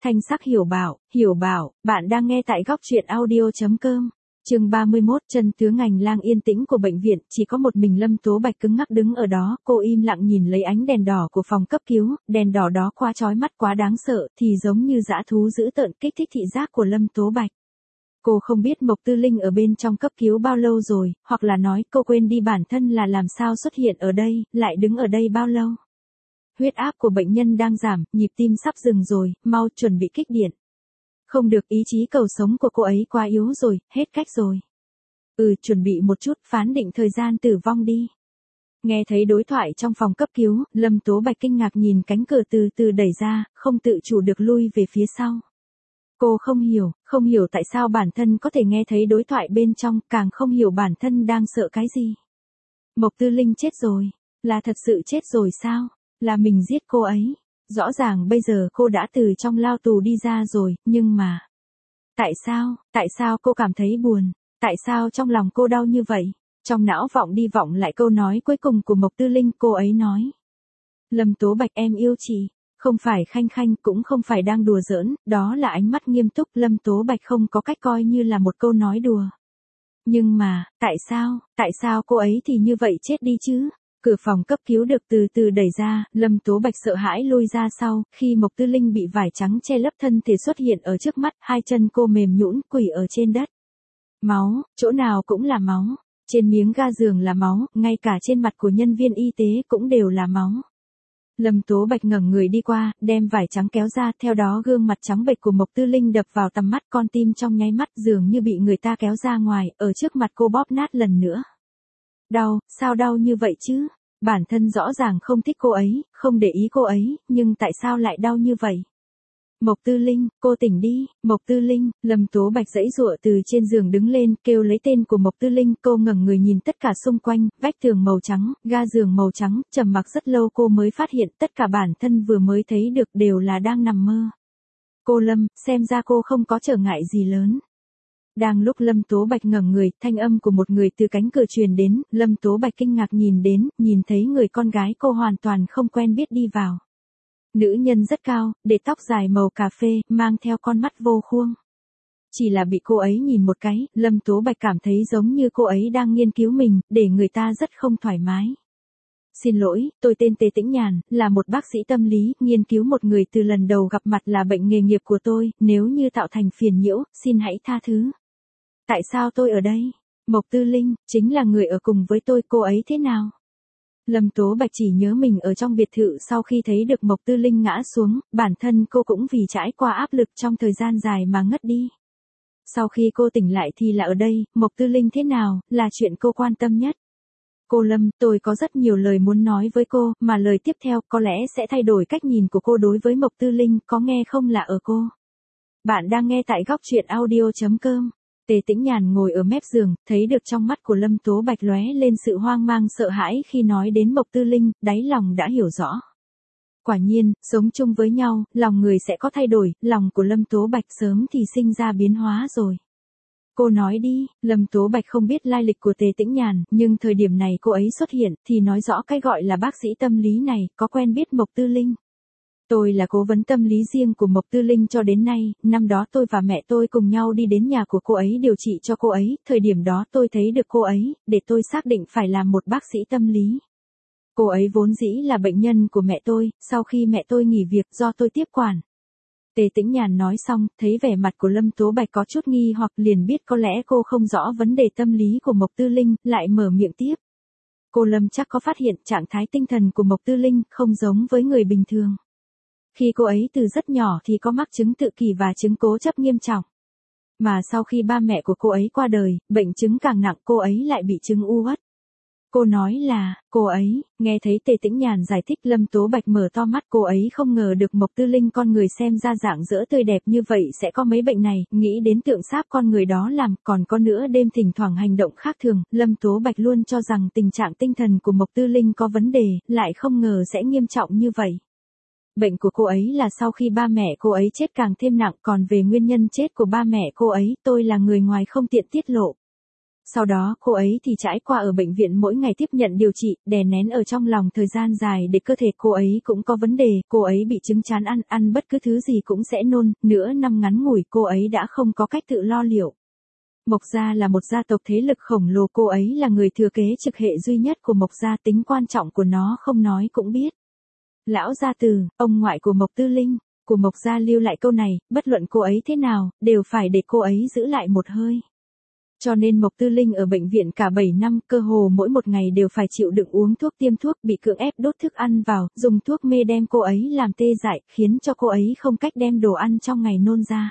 Thanh sắc hiểu bảo, bạn đang nghe tại góc truyện audio.com. Chương 31, chân tướng hành lang yên tĩnh của bệnh viện, chỉ có một mình Lâm Tố Bạch cứng ngắc đứng ở đó, cô im lặng nhìn lấy ánh đèn đỏ của phòng cấp cứu, đèn đỏ đó quá chói mắt quá đáng sợ, thì giống như dã thú dữ tợn kích thích thị giác của Lâm Tố Bạch. Cô không biết Mộc Tư Linh ở bên trong cấp cứu bao lâu rồi, hoặc là nói cô quên đi bản thân là làm sao xuất hiện ở đây, lại đứng ở đây bao lâu. Huyết áp của bệnh nhân đang giảm, nhịp tim sắp dừng rồi, mau chuẩn bị kích điện. Không được, ý chí cầu sống của cô ấy quá yếu rồi, hết cách rồi. Chuẩn bị một chút, phán định thời gian tử vong đi. Nghe thấy đối thoại trong phòng cấp cứu, Lâm Tố Bạch kinh ngạc nhìn cánh cửa từ từ đẩy ra, không tự chủ được lui về phía sau. Cô không hiểu tại sao bản thân có thể nghe thấy đối thoại bên trong, càng không hiểu bản thân đang sợ cái gì. Mộc Tư Linh chết rồi, là thật sự chết rồi sao? Là mình giết cô ấy. Rõ ràng bây giờ cô đã từ trong lao tù đi ra rồi, nhưng mà... Tại sao cô cảm thấy buồn? Tại sao trong lòng cô đau như vậy? Trong não vọng đi vọng lại câu nói cuối cùng của Mộc Tư Linh, cô ấy nói. Lâm Tố Bạch, em yêu chị. Không phải khanh khanh, cũng không phải đang đùa giỡn, đó là ánh mắt nghiêm túc. Lâm Tố Bạch không có cách coi như là một câu nói đùa. Nhưng mà, tại sao cô ấy thì như vậy chết đi chứ? Cửa phòng cấp cứu được từ từ đẩy ra, Lâm Tố Bạch sợ hãi lui ra sau, khi Mộc Tư Linh bị vải trắng che lấp thân thể xuất hiện ở trước mắt, hai chân cô mềm nhũn quỳ ở trên đất. Máu, chỗ nào cũng là máu, trên miếng ga giường là máu, ngay cả trên mặt của nhân viên y tế cũng đều là máu. Lâm Tố Bạch ngẩng người đi qua, đem vải trắng kéo ra, theo đó gương mặt trắng bệch của Mộc Tư Linh đập vào tầm mắt, con tim trong nháy mắt dường như bị người ta kéo ra ngoài, ở trước mặt cô bóp nát lần nữa. Đau, sao đau như vậy chứ? Bản thân rõ ràng không thích cô ấy, không để ý cô ấy, nhưng tại sao lại đau như vậy? Mộc Tư Linh, cô tỉnh đi, Mộc Tư Linh. Lâm Tố Bạch giãy giụa từ trên giường đứng lên, kêu lấy tên của Mộc Tư Linh, cô ngẩng người nhìn tất cả xung quanh, vách tường màu trắng, ga giường màu trắng, trầm mặc rất lâu cô mới phát hiện tất cả bản thân vừa mới thấy được đều là đang nằm mơ. Cô Lâm, xem ra cô không có trở ngại gì lớn. Đang lúc Lâm Tố Bạch ngẩng người, thanh âm của một người từ cánh cửa truyền đến, Lâm Tố Bạch kinh ngạc nhìn đến, nhìn thấy người con gái cô hoàn toàn không quen biết đi vào. Nữ nhân rất cao, để tóc dài màu cà phê, mang theo con mắt vô khuôn. Chỉ là bị cô ấy nhìn một cái, Lâm Tố Bạch cảm thấy giống như cô ấy đang nghiên cứu mình, để người ta rất không thoải mái. Xin lỗi, tôi tên Tề Tĩnh Nhàn, là một bác sĩ tâm lý, nghiên cứu một người từ lần đầu gặp mặt là bệnh nghề nghiệp của tôi, nếu như tạo thành phiền nhiễu, xin hãy tha thứ. Tại sao tôi ở đây? Mộc Tư Linh, chính là người ở cùng với tôi, cô ấy thế nào? Lâm Tố Bạch chỉ nhớ mình ở trong biệt thự sau khi thấy được Mộc Tư Linh ngã xuống, bản thân cô cũng vì trải qua áp lực trong thời gian dài mà ngất đi. Sau khi cô tỉnh lại thì là ở đây, Mộc Tư Linh thế nào, là chuyện cô quan tâm nhất. Cô Lâm, tôi có rất nhiều lời muốn nói với cô, mà lời tiếp theo có lẽ sẽ thay đổi cách nhìn của cô đối với Mộc Tư Linh, có nghe không là ở cô. Bạn đang nghe tại góc truyện audio.com. Tề Tĩnh Nhàn ngồi ở mép giường, thấy được trong mắt của Lâm Tố Bạch lóe lên sự hoang mang sợ hãi khi nói đến Mộc Tư Linh, đáy lòng đã hiểu rõ. Quả nhiên, sống chung với nhau, lòng người sẽ có thay đổi, lòng của Lâm Tố Bạch sớm thì sinh ra biến hóa rồi. Cô nói đi, Lâm Tố Bạch không biết lai lịch của Tề Tĩnh Nhàn, nhưng thời điểm này cô ấy xuất hiện, thì nói rõ cái gọi là bác sĩ tâm lý này, có quen biết Mộc Tư Linh. Tôi là cố vấn tâm lý riêng của Mộc Tư Linh cho đến nay, năm đó tôi và mẹ tôi cùng nhau đi đến nhà của cô ấy điều trị cho cô ấy, thời điểm đó tôi thấy được cô ấy, để tôi xác định phải làm một bác sĩ tâm lý. Cô ấy vốn dĩ là bệnh nhân của mẹ tôi, sau khi mẹ tôi nghỉ việc do tôi tiếp quản. Tề Tĩnh Nhàn nói xong, thấy vẻ mặt của Lâm Tố Bạch có chút nghi hoặc liền biết có lẽ cô không rõ vấn đề tâm lý của Mộc Tư Linh, lại mở miệng tiếp. Cô Lâm chắc có phát hiện trạng thái tinh thần của Mộc Tư Linh không giống với người bình thường. Khi cô ấy từ rất nhỏ thì có mắc chứng tự kỷ và chứng cố chấp nghiêm trọng. Mà sau khi ba mẹ của cô ấy qua đời, bệnh chứng càng nặng, cô ấy lại bị chứng u uất. Cô nói là, cô ấy, nghe thấy Tề Tĩnh Nhàn giải thích, Lâm Tố Bạch mở to mắt, cô ấy không ngờ được Mộc Tư Linh con người xem ra dạng dỡ tươi đẹp như vậy sẽ có mấy bệnh này, nghĩ đến tượng sáp con người đó làm, còn có nữa đêm thỉnh thoảng hành động khác thường, Lâm Tố Bạch luôn cho rằng tình trạng tinh thần của Mộc Tư Linh có vấn đề, lại không ngờ sẽ nghiêm trọng như vậy. Bệnh của cô ấy là sau khi ba mẹ cô ấy chết càng thêm nặng, còn về nguyên nhân chết của ba mẹ cô ấy, tôi là người ngoài không tiện tiết lộ. Sau đó cô ấy thì trải qua ở bệnh viện mỗi ngày tiếp nhận điều trị, đè nén ở trong lòng thời gian dài để cơ thể cô ấy cũng có vấn đề, cô ấy bị chứng chán ăn bất cứ thứ gì cũng sẽ nôn, nửa năm ngắn ngủi cô ấy đã không có cách tự lo liệu. Mộc gia là một gia tộc thế lực khổng lồ, cô ấy là người thừa kế trực hệ duy nhất của Mộc gia, tính quan trọng của nó không nói cũng biết. Lão gia Từ, ông ngoại của Mộc Tư Linh, của Mộc gia lưu lại câu này, bất luận cô ấy thế nào, đều phải để cô ấy giữ lại một hơi. Cho nên Mộc Tư Linh ở bệnh viện cả 7 năm, cơ hồ mỗi một ngày đều phải chịu đựng uống thuốc, tiêm thuốc, bị cưỡng ép đốt thức ăn vào, dùng thuốc mê đem cô ấy làm tê dại, khiến cho cô ấy không cách đem đồ ăn trong ngày nôn ra.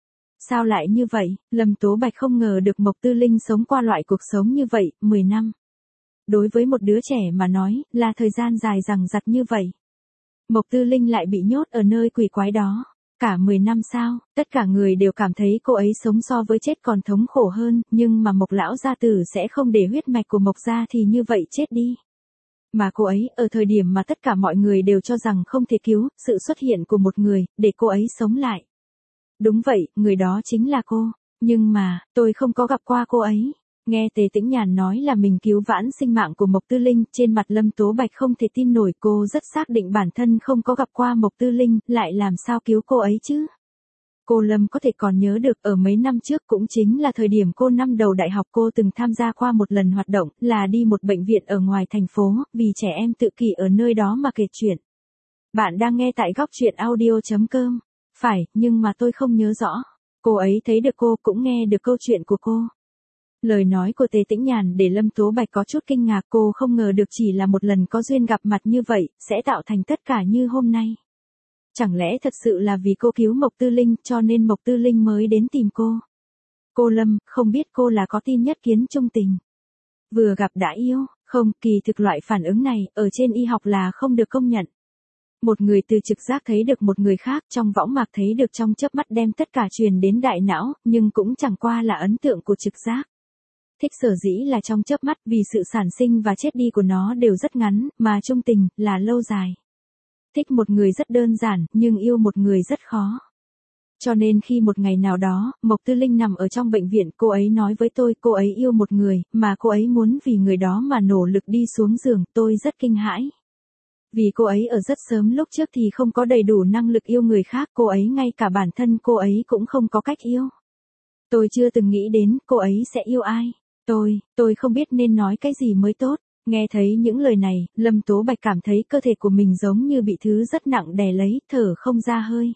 Sao lại như vậy? Lâm Tố Bạch không ngờ được Mộc Tư Linh sống qua loại cuộc sống như vậy, 10 năm. Đối với một đứa trẻ mà nói, là thời gian dài dằng dặc như vậy. Mộc Tư Linh lại bị nhốt ở nơi quỷ quái đó. Cả 10 năm sao, tất cả người đều cảm thấy cô ấy sống so với chết còn thống khổ hơn, nhưng mà Mộc lão gia tử sẽ không để huyết mạch của Mộc gia thì như vậy chết đi. Mà cô ấy, ở thời điểm mà tất cả mọi người đều cho rằng không thể cứu, sự xuất hiện của một người, để cô ấy sống lại. Đúng vậy, người đó chính là cô. Nhưng mà, tôi không có gặp qua cô ấy. Nghe Tề Tĩnh Nhàn nói là mình cứu vãn sinh mạng của Mộc Tư Linh, trên mặt Lâm Tố Bạch không thể tin nổi, cô rất xác định bản thân không có gặp qua Mộc Tư Linh, lại làm sao cứu cô ấy chứ? Cô Lâm có thể còn nhớ được ở mấy năm trước cũng chính là thời điểm cô năm đầu đại học cô từng tham gia qua một lần hoạt động, là đi một bệnh viện ở ngoài thành phố, vì trẻ em tự kỷ ở nơi đó mà kể chuyện. Bạn đang nghe tại góc truyện audio.com. Phải, nhưng mà tôi không nhớ rõ. Cô ấy thấy được cô, cũng nghe được câu chuyện của cô. Lời nói của Tề Tĩnh Nhàn để Lâm Tố Bạch có chút kinh ngạc, cô không ngờ được chỉ là một lần có duyên gặp mặt như vậy, sẽ tạo thành tất cả như hôm nay. Chẳng lẽ thật sự là vì cô cứu Mộc Tư Linh cho nên Mộc Tư Linh mới đến tìm cô? Cô Lâm, không biết cô là có tin nhất kiến trung tình. Vừa gặp đã yêu, không, kỳ thực loại phản ứng này, ở trên y học là không được công nhận. Một người từ trực giác thấy được một người khác, trong võng mạc thấy được trong chớp mắt đem tất cả truyền đến đại não, nhưng cũng chẳng qua là ấn tượng của trực giác. Thích sở dĩ là trong chớp mắt, vì sự sản sinh và chết đi của nó đều rất ngắn, mà trung tình là lâu dài. Thích một người rất đơn giản, nhưng yêu một người rất khó. Cho nên khi một ngày nào đó, Mộc Tư Linh nằm ở trong bệnh viện, cô ấy nói với tôi cô ấy yêu một người, mà cô ấy muốn vì người đó mà nỗ lực đi xuống giường, tôi rất kinh hãi. Vì cô ấy ở rất sớm lúc trước thì không có đầy đủ năng lực yêu người khác, cô ấy ngay cả bản thân cô ấy cũng không có cách yêu. Tôi chưa từng nghĩ đến cô ấy sẽ yêu ai. Tôi không biết nên nói cái gì mới tốt. Nghe thấy những lời này, Lâm Tố Bạch cảm thấy cơ thể của mình giống như bị thứ rất nặng đè lấy, thở không ra hơi.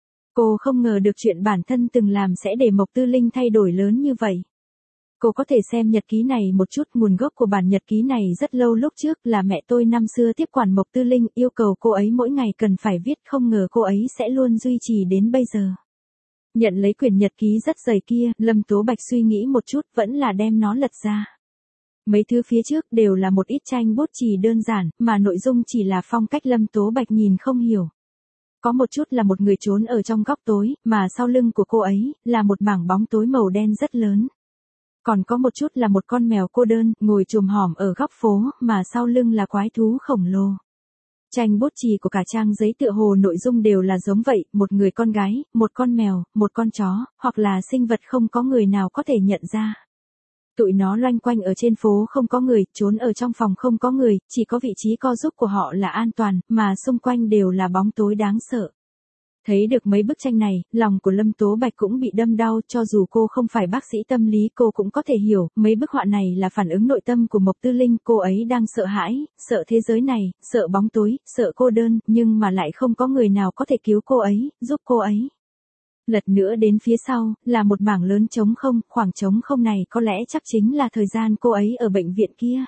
Cô không ngờ được chuyện bản thân từng làm sẽ để Mộc Tư Linh thay đổi lớn như vậy. Cô có thể xem nhật ký này một chút, nguồn gốc của bản nhật ký này rất lâu lúc trước là mẹ tôi năm xưa tiếp quản Mộc Tư Linh, yêu cầu cô ấy mỗi ngày cần phải viết, không ngờ cô ấy sẽ luôn duy trì đến bây giờ. Nhận lấy quyển nhật ký rất dày kia, Lâm Tố Bạch suy nghĩ một chút, vẫn là đem nó lật ra. Mấy thứ phía trước đều là một ít tranh bút chì đơn giản, mà nội dung chỉ là phong cách Lâm Tố Bạch nhìn không hiểu. Có một chút là một người trốn ở trong góc tối, mà sau lưng của cô ấy, là một mảng bóng tối màu đen rất lớn. Còn có một chút là một con mèo cô đơn, ngồi chồm hổm ở góc phố, mà sau lưng là quái thú khổng lồ. Tranh bút chì của cả trang giấy tựa hồ nội dung đều là giống vậy, một người con gái, một con mèo, một con chó, hoặc là sinh vật không có người nào có thể nhận ra. Tụi nó loanh quanh ở trên phố không có người, trốn ở trong phòng không có người, chỉ có vị trí co giúp của họ là an toàn, mà xung quanh đều là bóng tối đáng sợ. Thấy được mấy bức tranh này, lòng của Lâm Tố Bạch cũng bị đâm đau, cho dù cô không phải bác sĩ tâm lý cô cũng có thể hiểu, mấy bức họa này là phản ứng nội tâm của Mộc Tư Linh, cô ấy đang sợ hãi, sợ thế giới này, sợ bóng tối, sợ cô đơn, nhưng mà lại không có người nào có thể cứu cô ấy, giúp cô ấy. Lật nữa đến phía sau, là một mảng lớn trống không, khoảng trống không này có lẽ chắc chính là thời gian cô ấy ở bệnh viện kia.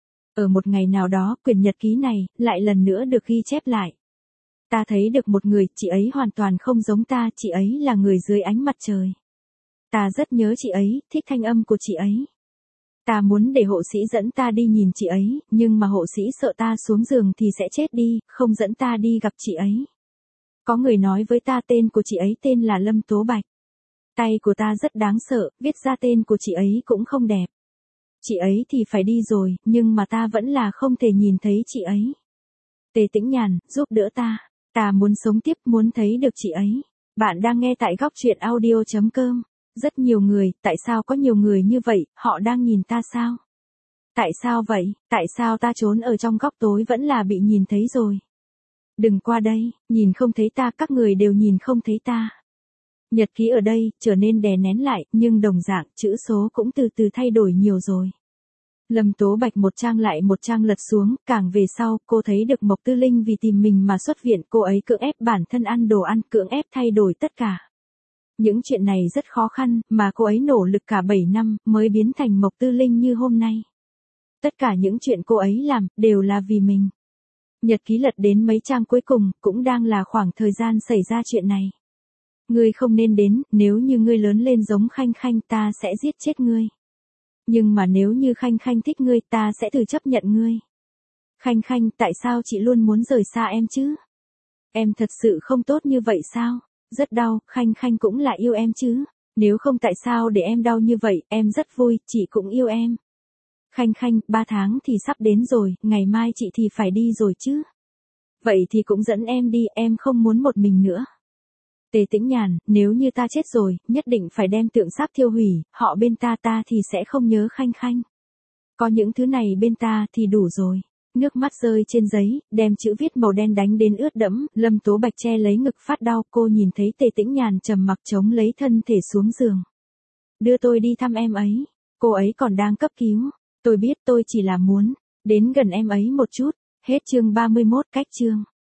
Ở một ngày nào đó, quyển nhật ký này, lại lần nữa được ghi chép lại. Ta thấy được một người, chị ấy hoàn toàn không giống ta, chị ấy là người dưới ánh mặt trời. Ta rất nhớ chị ấy, thích thanh âm của chị ấy. Ta muốn để hộ sĩ dẫn ta đi nhìn chị ấy, nhưng mà hộ sĩ sợ ta xuống giường thì sẽ chết đi, không dẫn ta đi gặp chị ấy. Có người nói với ta tên của chị ấy tên là Lâm Tố Bạch. Tay của ta rất đáng sợ, viết ra tên của chị ấy cũng không đẹp. Chị ấy thì phải đi rồi, nhưng mà ta vẫn là không thể nhìn thấy chị ấy. Tề Tĩnh Nhàn, giúp đỡ ta. Ta muốn sống tiếp, muốn thấy được chị ấy. Bạn đang nghe tại góc truyện audio.com. Rất nhiều người, tại sao có nhiều người như vậy, họ đang nhìn ta sao? Tại sao vậy, tại sao ta trốn ở trong góc tối vẫn là bị nhìn thấy rồi? Đừng qua đây, nhìn không thấy ta, các người đều nhìn không thấy ta. Nhật ký ở đây, trở nên đè nén lại, nhưng đồng dạng, chữ số cũng từ từ thay đổi nhiều rồi. Lâm Tố Bạch một trang lại một trang lật xuống, càng về sau, cô thấy được Mộc Tư Linh vì tìm mình mà xuất viện, cô ấy cưỡng ép bản thân ăn đồ ăn, cưỡng ép thay đổi tất cả. Những chuyện này rất khó khăn, mà cô ấy nỗ lực cả 7 năm, mới biến thành Mộc Tư Linh như hôm nay. Tất cả những chuyện cô ấy làm, đều là vì mình. Nhật ký lật đến mấy trang cuối cùng, cũng đang là khoảng thời gian xảy ra chuyện này. Ngươi không nên đến, nếu như ngươi lớn lên giống Khanh Khanh ta sẽ giết chết ngươi. Nhưng mà nếu như Khanh Khanh thích ngươi ta sẽ thử chấp nhận ngươi. Khanh Khanh, tại sao chị luôn muốn rời xa em chứ? Em thật sự không tốt như vậy sao? Rất đau, Khanh Khanh cũng là yêu em chứ. Nếu không tại sao để em đau như vậy, em rất vui, chị cũng yêu em. Khanh Khanh, 3 tháng thì sắp đến rồi, ngày mai chị thì phải đi rồi chứ. Vậy thì cũng dẫn em đi, em không muốn một mình nữa. Tề Tĩnh Nhàn, nếu như ta chết rồi, nhất định phải đem tượng sáp thiêu hủy, họ bên ta thì sẽ không nhớ Khanh Khanh. Có những thứ này bên ta thì đủ rồi. Nước mắt rơi trên giấy, đem chữ viết màu đen đánh đến ướt đẫm, Lâm Tố Bạch che lấy ngực phát đau, cô nhìn thấy Tề Tĩnh Nhàn trầm mặc chống lấy thân thể xuống giường. Đưa tôi đi thăm em ấy, cô ấy còn đang cấp cứu, tôi biết tôi chỉ là muốn đến gần em ấy một chút, hết chương 31 cách chương.